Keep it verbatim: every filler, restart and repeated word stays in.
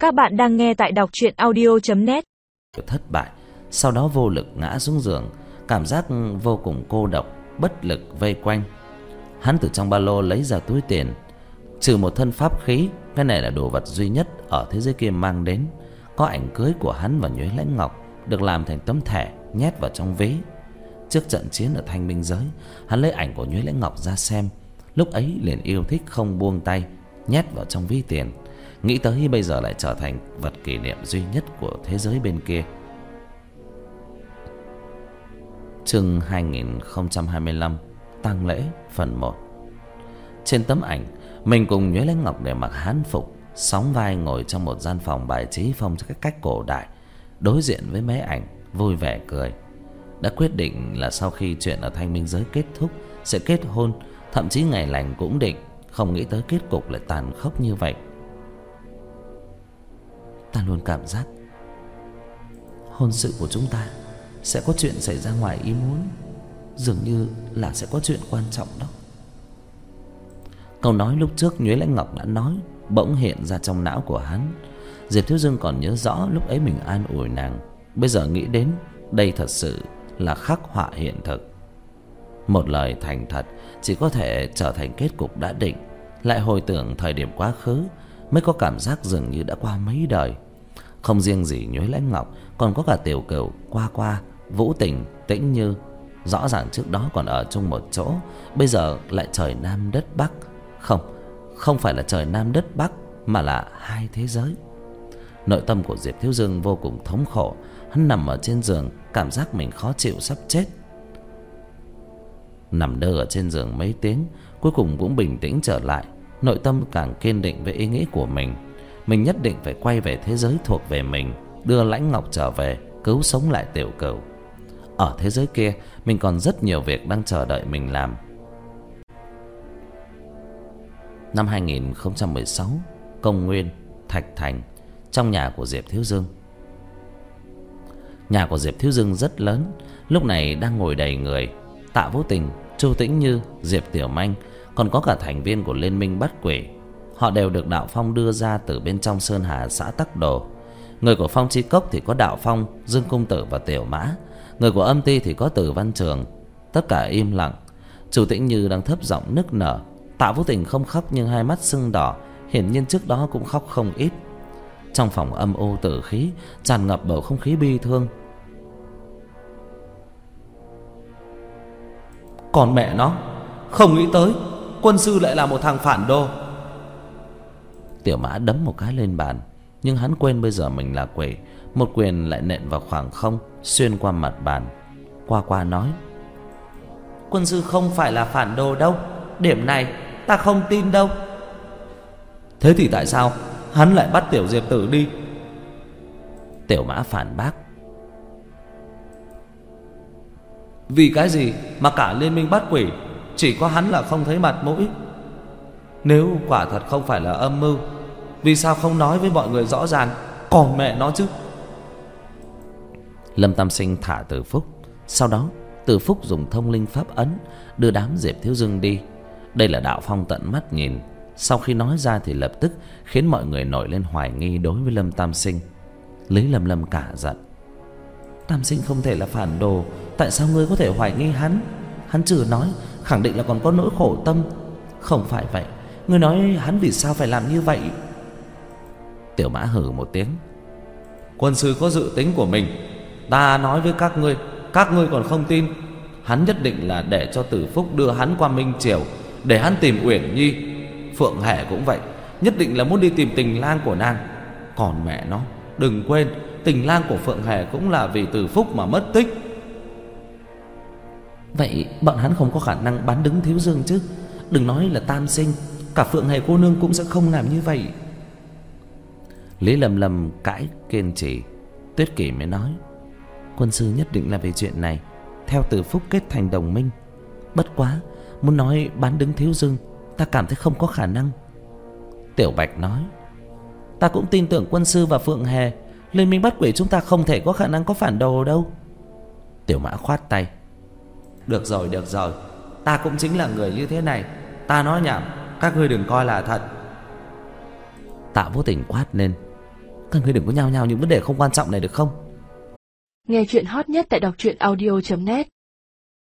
Các bạn đang nghe tại đọc truyện audio chấm net. Thất bại, sau đó vô lực ngã xuống giường, cảm giác vô cùng cô độc, bất lực vây quanh. Hắn từ trong ba lô lấy ra túi tiền, trừ một thân pháp khí, cái này là đồ vật duy nhất ở thế giới kia mang đến. Có ảnh cưới của hắn và Nhuế Lãnh Ngọc được làm thành tấm thẻ nhét vào trong ví. Trước trận chiến ở Thanh Minh Giới, hắn lấy ảnh của Nhuế Lãnh Ngọc ra xem, lúc ấy liền yêu thích không buông tay, nhét vào trong ví tiền. Nghĩ tới bây giờ lại trở thành vật kỷ niệm duy nhất của thế giới bên kia. Chương hai nghìn không trăm hai mươi lăm, tang lễ phần một. Trên tấm ảnh, mình cùng Nhuế Lãnh Ngọc để mặc hán phục, sóng vai ngồi trong một gian phòng bài trí phong cách cách cổ đại, đối diện với máy ảnh, vui vẻ cười. Đã quyết định là sau khi chuyện ở Thanh Minh Giới kết thúc sẽ kết hôn, thậm chí ngày lành cũng định, không nghĩ tới kết cục lại tàn khốc như vậy. Ta luôn cảm giác hôn sự của chúng ta sẽ có chuyện xảy ra ngoài ý muốn, dường như là sẽ có chuyện quan trọng đó. Câu nói lúc trước Nhuế Lãnh Ngọc đã nói bỗng hiện ra trong não của hắn. Diệp Thiếu Dương còn nhớ rõ lúc ấy mình an ủi nàng, bây giờ nghĩ đến đây thật sự là khắc họa hiện thực. Một lời thành thật chỉ có thể trở thành kết cục đã định. Lại hồi tưởng thời điểm quá khứ, mới có cảm giác dường như đã qua mấy đời. Không riêng gì Nhuế Lãnh Ngọc, còn có cả Tiểu Cửu, Qua Qua, Vũ Tình, Tĩnh Như. Rõ ràng trước đó còn ở chung một chỗ, bây giờ lại trời nam đất bắc. Không, không phải là trời nam đất bắc, mà là hai thế giới. Nội tâm của Diệp Thiếu Dương vô cùng thống khổ. Hắn nằm ở trên giường, cảm giác mình khó chịu sắp chết. Nằm đơ ở trên giường mấy tiếng, cuối cùng cũng bình tĩnh trở lại. Nội tâm càng kiên định với ý nghĩ của mình. Mình nhất định phải quay về thế giới thuộc về mình, đưa Lãnh Ngọc trở về, cứu sống lại Tiểu Cửu. Ở thế giới kia, mình còn rất nhiều việc đang chờ đợi mình làm. Năm hai nghìn không trăm mười sáu, Công Nguyên, Thạch Thành, trong nhà của Diệp Thiếu Dương. Nhà của Diệp Thiếu Dương rất lớn, lúc này đang ngồi đầy người. Tạ Vũ Tình, Chu Tĩnh Như, Diệp Tiểu Manh, còn có cả thành viên của Liên Minh Bắt Quỷ. Họ đều được Đạo Phong đưa ra từ bên trong Sơn Hà xã Tắc Đồ. Người của Phong Chi Cốc thì có Đạo Phong, Dương Cung Tử và Tiểu Mã. Người của Âm Ti thì có Tử Văn Trường. Tất cả im lặng. Chu Tĩnh Như đang thấp giọng nức nở. Tạ Vũ Tình không khóc nhưng hai mắt sưng đỏ, hiển nhiên trước đó cũng khóc không ít. Trong phòng âm u tử khí, tràn ngập bầu không khí bi thương. Còn mẹ nó, không nghĩ tới quân sư lại là một thằng phản đồ. Tiểu Mã đấm một cái lên bàn, nhưng hắn quên bây giờ mình là quỷ. Một quyền lại nện vào khoảng không, xuyên qua mặt bàn. Qua Qua nói: Quân sư không phải là phản đồ đâu, điểm này ta không tin đâu. Thế thì tại sao hắn lại bắt Tiểu Diệp Tử đi? Tiểu Mã phản bác: Vì cái gì mà cả Liên Minh Bắt Quỷ chỉ có hắn là không thấy mặt mũi? Nếu quả thật không phải là âm mưu, vì sao không nói với mọi người rõ ràng? Còn mẹ nó chứ. Lâm Tam Sinh thả Từ Phúc, sau đó Từ Phúc dùng thông linh pháp ấn đưa đám Diệp Thiếu Dương đi. Đây là Đạo Phong tận mắt nhìn. Sau khi nói ra thì lập tức khiến mọi người nổi lên hoài nghi đối với Lâm Tam Sinh. Lý Lâm Lâm cả giận: Tam Sinh không thể là phản đồ, tại sao ngươi có thể hoài nghi hắn? Hắn chưa nói, khẳng định là còn có nỗi khổ tâm. Không phải vậy, ngươi nói hắn vì sao phải làm như vậy? Tiểu Mã hừ một tiếng: Quân sư có dự tính của mình, ta nói với các ngươi, các ngươi còn không tin. Hắn nhất định là để cho Tử Phúc đưa hắn qua Minh Triều, để hắn tìm Uyển Nhi. Phượng Hẻ cũng vậy, nhất định là muốn đi tìm tình lang của nàng. Còn mẹ nó, đừng quên, tình lang của Phượng Hẻ cũng là vì Tử Phúc mà mất tích. Vậy bọn hắn không có khả năng bán đứng Thiếu Dương chứ? Đừng nói là Tam Sinh, cả Phượng Hẻ cô nương cũng sẽ không làm như vậy. Lý Lâm Lâm cãi kiên trì. Tuyết Kỳ mới nói: Quân sư nhất định là về chuyện này, theo Tử Phúc kết thành đồng minh. Bất quá, muốn nói bán đứng Thiếu Dương, ta cảm thấy không có khả năng. Tiểu Bạch nói: Ta cũng tin tưởng quân sư và Phượng Hề, Liên Minh Bắt Quỷ chúng ta không thể có khả năng có phản đồ đâu. Tiểu Mã khoát tay: Được rồi, được rồi, ta cũng chính là người như thế này. Ta nói nhảm, các ngươi đừng coi là thật. Tạ Vô Tình quát lên: Các ngươi đừng có nhao nhao những vấn đề không quan trọng này được không? Nghe chuyện hot nhất tại đọc truyện audio chấm net.